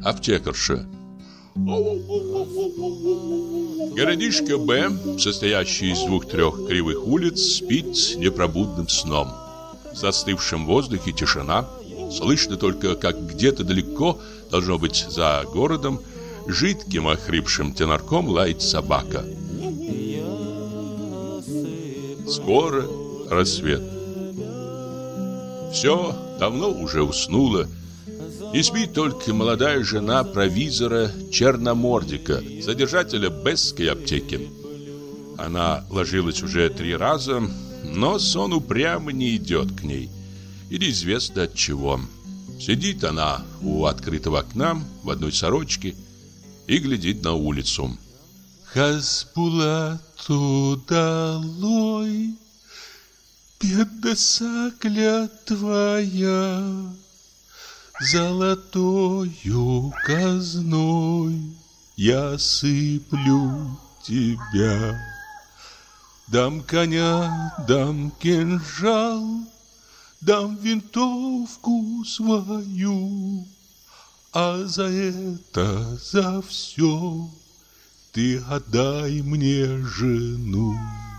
аптекарша. Городишко Б, состоящий из 2-3 кривых улиц, спит непробудным сном. В застывшем воздухе тишина. Слышно только, как где-то далеко, должно быть за городом, жидким охрипшим тенорком лает собака. Скоро рассвет. Все давно уже уснуло. Не спит только молодая жена провизора Черномордика, содержателя Бесской аптеки. Она ложилась уже 3 раза, но сон упрямо не идет к ней. И неизвестно от чего. Сидит она у открытого окна в одной сорочке и глядит на улицу. Хасбулату долой, бедна сакля твоя, золотою казной я сыплю тебя. Дам коня, дам кинжал, дам винтовку свою, а за это, за все ты отдай мне жену.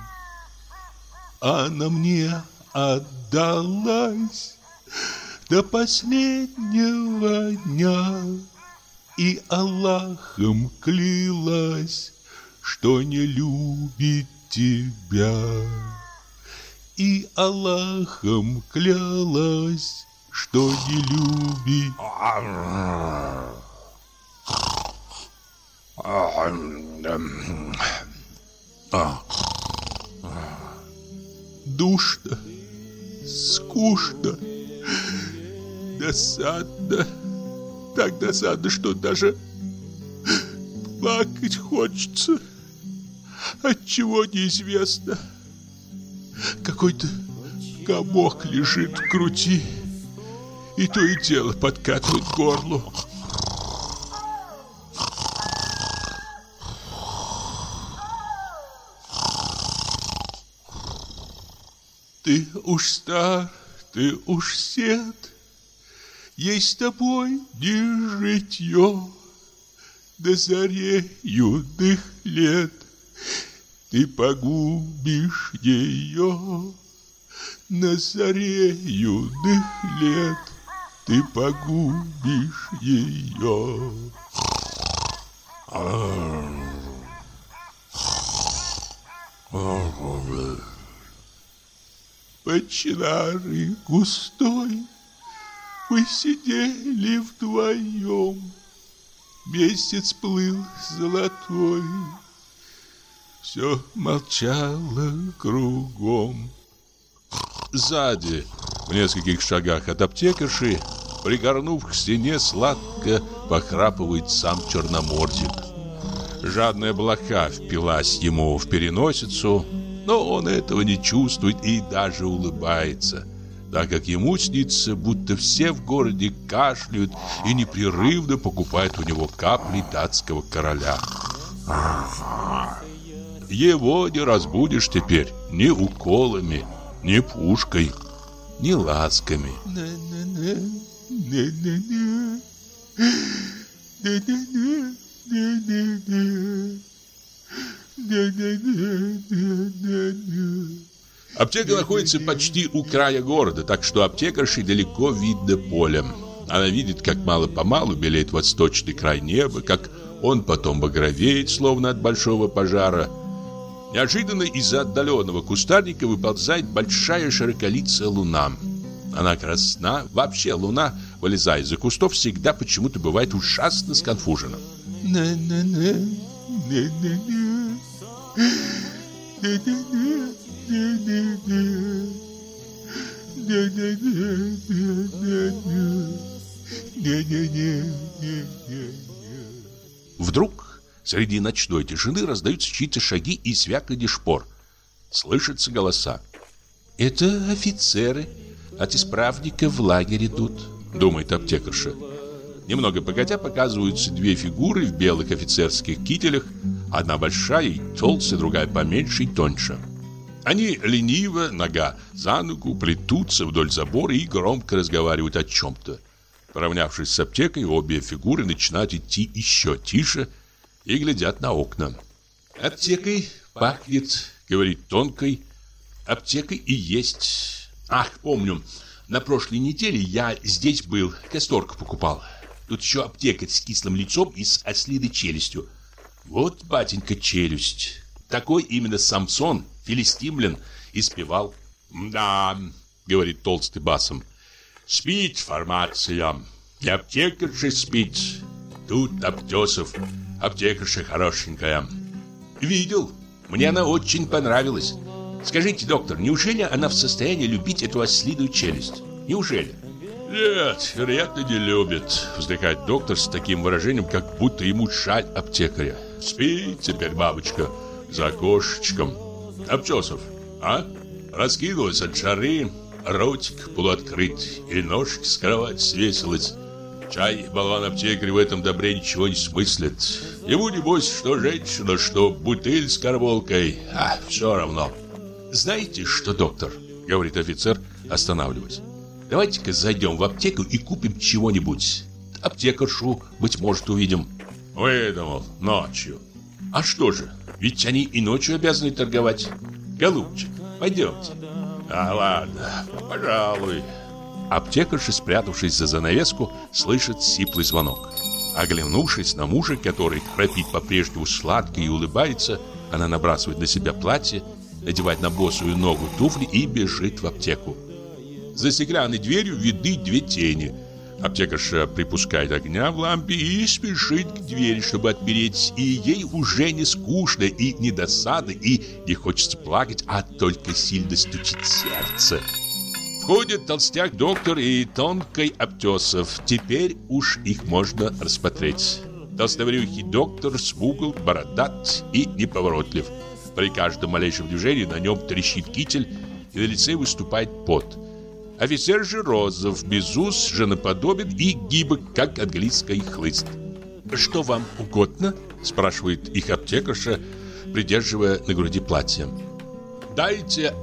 Она мне отдалась до последнего дня и Аллахом клялась, что не любит тебя. И Аллахом клялась, что не любит. Душно, скучно, досадно. Так досадно, что даже плакать хочется. Отчего неизвестно. Какой-то комок лежит в груди, и то и дело подкатывает к горлу. Ты уж стар, ты уж сед, ей с тобой не житье. До заре юных лет ты погубишь ее. На заре юных лет ты погубишь ее. Под чинарой густой вы сидели вдвоем. Месяц плыл золотой, все молчало кругом. Сзади, в нескольких шагах от аптекарши, пригорнув к стене, сладко похрапывает сам Черномордик. Жадная блоха впилась ему в переносицу, но он этого не чувствует и даже улыбается, так как ему снится, будто все в городе кашляют и непрерывно покупают у него капли датского короля. Его не разбудишь теперь ни уколами, ни пушкой, ни ласками. Аптека находится почти у края города, так что аптекарши далеко видно поле. Она видит, как мало-помалу белеет восточный край неба, как он потом багровеет, словно от большого пожара. Неожиданно из-за отдаленного кустарника выползает большая широколицая луна. Она красна. Вообще луна, вылезая из-за кустов, всегда почему-то бывает ужасно сконфужена. Вдруг среди ночной тишины раздаются чьи-то шаги и звяканье шпор. Слышатся голоса. «Это офицеры от исправника в лагерь идут», — думает аптекарша. Немного погодя показываются 2 фигуры в белых офицерских кителях. Одна большая и толстая, другая поменьше и тоньше. Они лениво, нога за ногу, плетутся вдоль забора и громко разговаривают о чем-то. Поравнявшись с аптекой, обе фигуры начинают идти еще тише и глядят на окна. «Аптекой пахнет», — говорит тонкой. «Аптекой и есть. Ах, помню, на прошлой неделе я здесь был, касторку покупал. Тут еще аптекарь с кислым лицом и с ослиной челюстью. Вот, батенька, челюсть. Такой именно Самсон, филистимлян, испевал». «Да», — говорит толстый басом, — «спит формация, и аптекарша спит. Тут Аптесов, аптекарша хорошенькая». «Видел, мне она очень понравилась. Скажите, доктор, неужели она в состоянии любить эту ослиную челюсть? Неужели?» «Нет, вероятно, не любит», — вздыхает доктор с таким выражением, как будто ему жаль аптекаря. «Спи теперь, бабочка, за окошечком. Аптесов, а? Раскинулась от жары, ротик полуоткрыт, и ножки с кровати свесилась. Чай, болван-аптекарь в этом добре ничего не смыслит. Ему небось, что женщина, что бутыль с карболкой, все равно». «Знаете что, доктор?» — говорит офицер, останавливаясь. «Давайте-ка зайдем в аптеку и купим чего-нибудь. Аптекаршу, быть может, увидим». «Выдумал, ночью». «А что же, ведь они и ночью обязаны торговать. Голубчик, пойдемте». «А ладно, пожалуй». Аптекарша, спрятавшись за занавеску, слышит сиплый звонок. Оглянувшись на мужа, который храпит по-прежнему сладко и улыбается, она набрасывает на себя платье, надевает на босую ногу туфли и бежит в аптеку. За стеклянной дверью видны две тени. Аптекарша припускает огня в лампе и спешит к двери, чтобы отпереть. И ей уже не скучно, и не досада, и не хочется плакать, а только сильно стучит сердце. Входит толстяк-доктор и тонкий Аптесов. Теперь уж их можно рассмотреть. Толстоврюхий доктор смугл, бородат и неповоротлив. При каждом малейшем движении на нем трещит китель, и на лице выступает пот. Офицер же розов, без ус, женоподобен и гибок, как английский хлыст. «Что вам угодно?» – спрашивает их аптекарша, придерживая на груди платье. «Дайте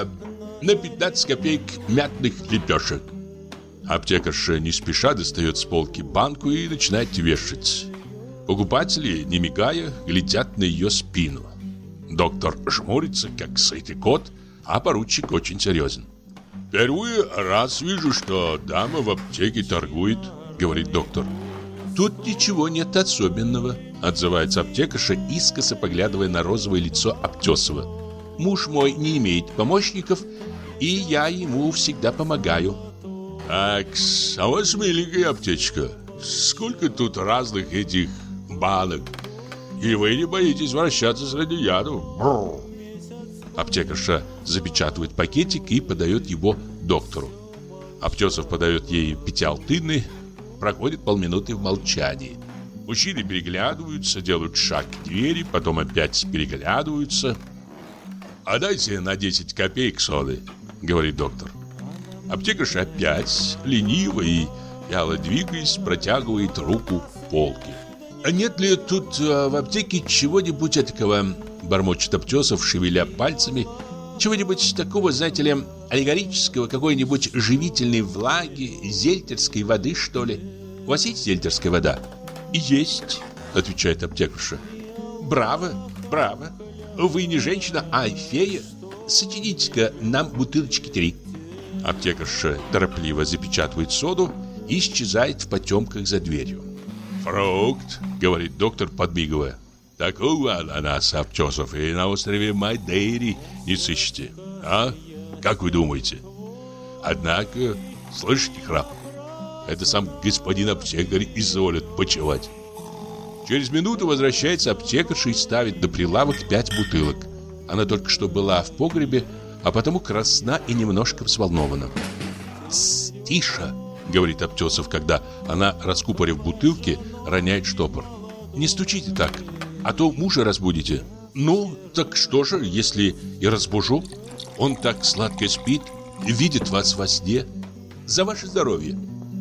на 15 копеек мятных лепешек». Аптекарша не спеша достает с полки банку и начинает вешать. Покупатели, не мигая, глядят на ее спину. Доктор жмурится, как сытый кот, а поручик очень серьезен. «Первый раз вижу, что дама в аптеке торгует», — говорит доктор. «Тут ничего нет особенного», — отзывается аптекарша, искоса поглядывая на розовое лицо Аптесова. «Муж мой не имеет помощников, и я ему всегда помогаю». «Акс, а у вас миленькая аптечка. Сколько тут разных этих банок. И вы не боитесь вращаться среди ядов?» Бррр. Аптекарша запечатывает пакетик и подает его доктору. Аптесов подает ей пятиалтынный. Проходит полминуты в молчании. Мужчины переглядываются, делают шаг к двери, потом опять переглядываются. «А дайте на 10 копеек соды», — говорит доктор. Аптекарша опять, лениво и вяло двигаясь, протягивает руку к полке. «А нет ли тут в аптеке чего-нибудь этакого?» — бормочет Аптесов, шевеля пальцами. «Чего-нибудь такого, знаете ли, аллегорического, какой-нибудь живительной влаги, зельтерской воды, что ли? У вас есть зельтерская вода?» «Есть», — отвечает аптекарша. «Браво, браво. Вы не женщина, а фея. Сочините-ка нам бутылочки 3». Аптекарша торопливо запечатывает соду и исчезает в потемках за дверью. «Фрукт», — говорит доктор, подмигивая. «Такого ананаса, Аптесов, и на острове Мадейри не сыщете. А? Как вы думаете? Однако, слышите храп? Это сам господин аптекарь изволит почевать». Через минуту возвращается аптекарша и ставит на прилавок 5 бутылок. Она только что была в погребе, а потому красна и немножко взволнована. «Тише!» — говорит Аптесов, когда она, раскупорив бутылки, роняет штопор. «Не стучите так, а то мужа разбудите». «Ну, так что же, если и разбужу? Он так сладко спит, видит вас во сне. За ваше здоровье».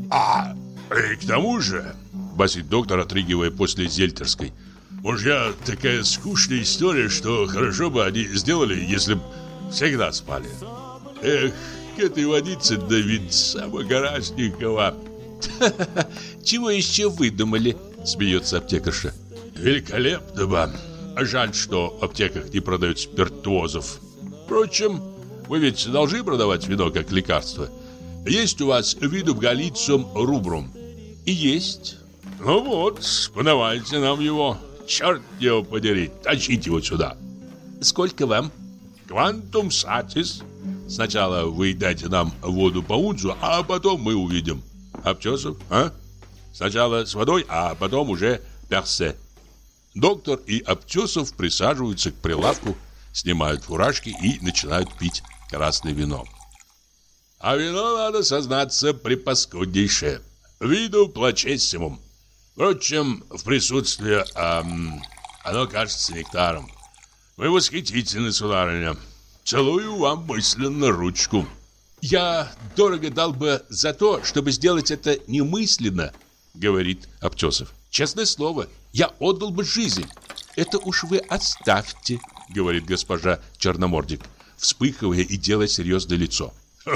И к тому же», — басит доктор, отрыгивая после зельтерской, «мужья такая скучная история, что хорошо бы они сделали, если б всегда спали. Эх, к этой водице да ведь самогоразненького». Чего еще выдумали? Смеется аптекарша. Великолепно, ба. Жаль, что в аптеках не продают спиртуозов. Впрочем, вы ведь должны продавать вино как лекарство. Есть у вас видум галлициум рубрум? И есть. Ну вот, подавайте нам его. Черт его подери, тащите его сюда. Сколько вам? Квантум сатис. Сначала вы дайте нам воду по унцу, а потом мы увидим. Аптесов, а? Сначала с водой, а потом уже персе. Доктор и Аптесов присаживаются к прилавку, снимают фуражки и начинают пить красное вино. А вино, надо сознаться, препаскуднейшее. Виду плачессимум. Впрочем, в присутствии оно кажется нектаром. Вы восхитительны, сударыня. Целую вам мысленно ручку. Я дорого дал бы за то, чтобы сделать это немысленно, говорит Аптесов. Честное слово, я отдал бы жизнь. Это уж вы оставьте, говорит госпожа Черномордик, вспыхивая и делая серьезное лицо.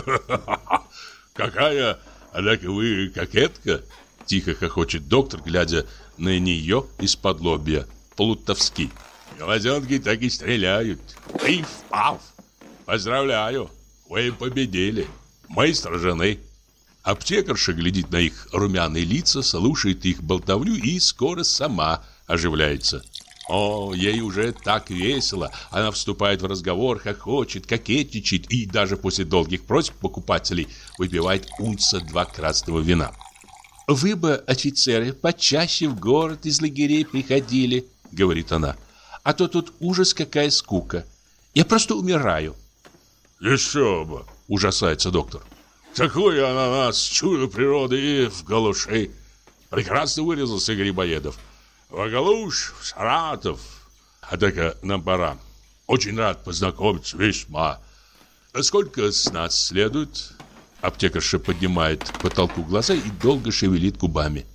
Какая, однако вы кокетка, тихо хохочет доктор, глядя на нее из-под лобья, плутовски. Глазенки так и стреляют. Пиф-паф. Поздравляю, вы победили. Мы сражены. Аптекарша глядит на их румяные лица, слушает их болтовню и скоро сама оживляется. О, ей уже так весело. Она вступает в разговор, хохочет, кокетничает и даже после долгих просьб покупателей выпивает унца 2 красного вина. «Вы бы, офицеры, почаще в город из лагерей приходили», — говорит она. «А то тут ужас, какая скука. Я просто умираю». «Еще бы!» — ужасается доктор. «Такой ананас, чудо природы и в галуши. Прекрасно вырезался Грибоедов. В Галуш, в Саратов. Однако нам пора. Очень рад познакомиться, весьма. А сколько с нас следует?» Аптекарша поднимает к потолку глаза и долго шевелит губами.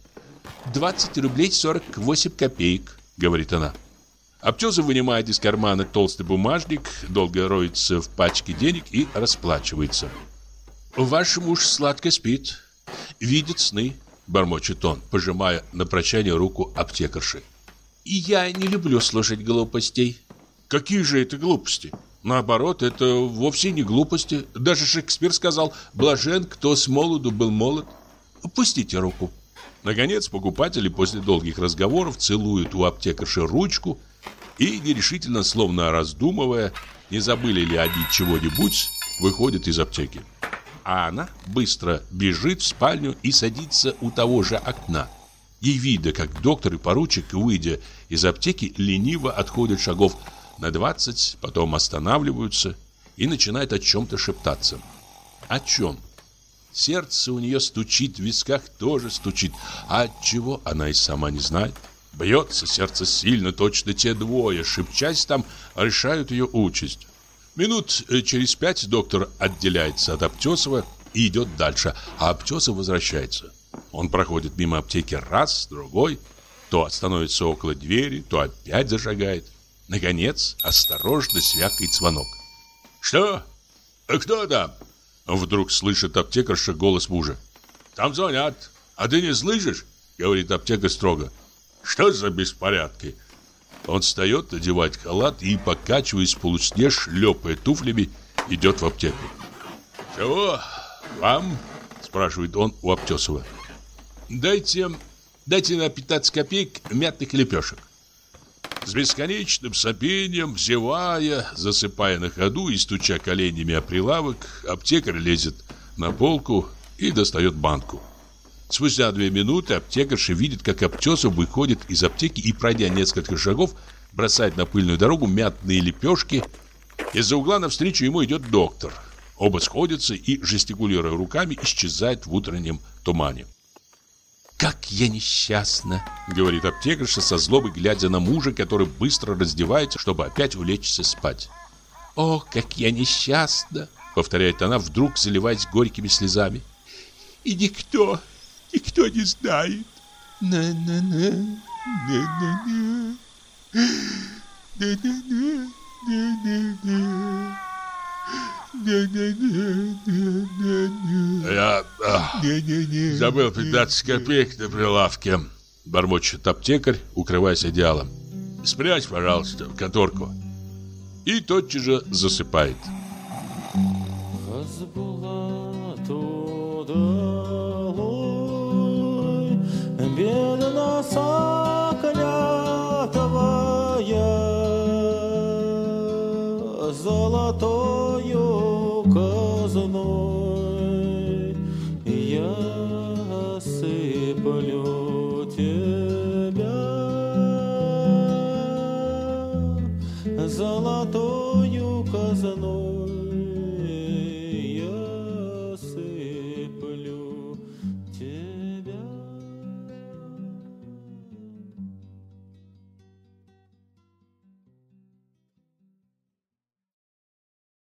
20 рублей 48 копеек, говорит она. Аптесов вынимает из кармана толстый бумажник, долго роется в пачке денег и расплачивается. «Ваш муж сладко спит, видит сны», — бормочет он, пожимая на прощание руку аптекарши. «И я не люблю слушать глупостей». «Какие же это глупости? Наоборот, это вовсе не глупости. Даже Шекспир сказал: блажен, кто с молоду был молод». «Пустите руку». Наконец, покупатели после долгих разговоров целуют у аптекарши ручку и, нерешительно, словно раздумывая, не забыли ли они чего-нибудь, выходят из аптеки. А она быстро бежит в спальню и садится у того же окна. Ей видно, как доктор и поручик, выйдя из аптеки, лениво отходят шагов на 20, потом останавливаются и начинают о чем-то шептаться. О чем? Сердце у нее стучит, в висках тоже стучит, а от чего она и сама не знает. Бьется сердце сильно, точно те двое, шепчась там, решают ее участь. Минут через 5 доктор отделяется от Аптесова и идет дальше, а Аптесов возвращается. Он проходит мимо аптеки раз, другой, то остановится около двери, то опять зашагает. Наконец, осторожно звякает звонок. «Что? Кто там?» Вдруг слышит аптекарша голос мужа. «Там звонят. А ты не слышишь?» Говорит аптекарь строго. «Что за беспорядки?» Он встает, надевает халат и, покачиваясь в полусне, шлепая туфлями, идет в аптеку. «Чего вам?» Спрашивает он у Аптесова. «Дайте на 15 копеек мятных лепешек». С бесконечным сопением, зевая, засыпая на ходу и стуча коленями о прилавок, аптекарь лезет на полку и достает банку. Спустя 2 минуты аптекарша видит, как Аптесов выходит из аптеки и, пройдя несколько шагов, бросает на пыльную дорогу мятные лепешки. Из-за угла навстречу ему идет доктор. Оба сходятся и, жестикулируя руками, исчезают в утреннем тумане. «Как я несчастна!» — говорит аптекарша со злобой, глядя на мужа, который быстро раздевается, чтобы опять улечься спать. «О, как я несчастна!» — повторяет она, вдруг заливаясь горькими слезами. «И никто не знает. На-на-на, на-на-на, на-на-на, на-на-на». Я забыл 15 копеек на прилавке. Бормочет аптекарь, укрываясь одеялом. Спрячь, пожалуйста, в конторку. И тотчас же засыпает. Бедна соколятовая, золотою казной я сыплю тебя, золотою казной.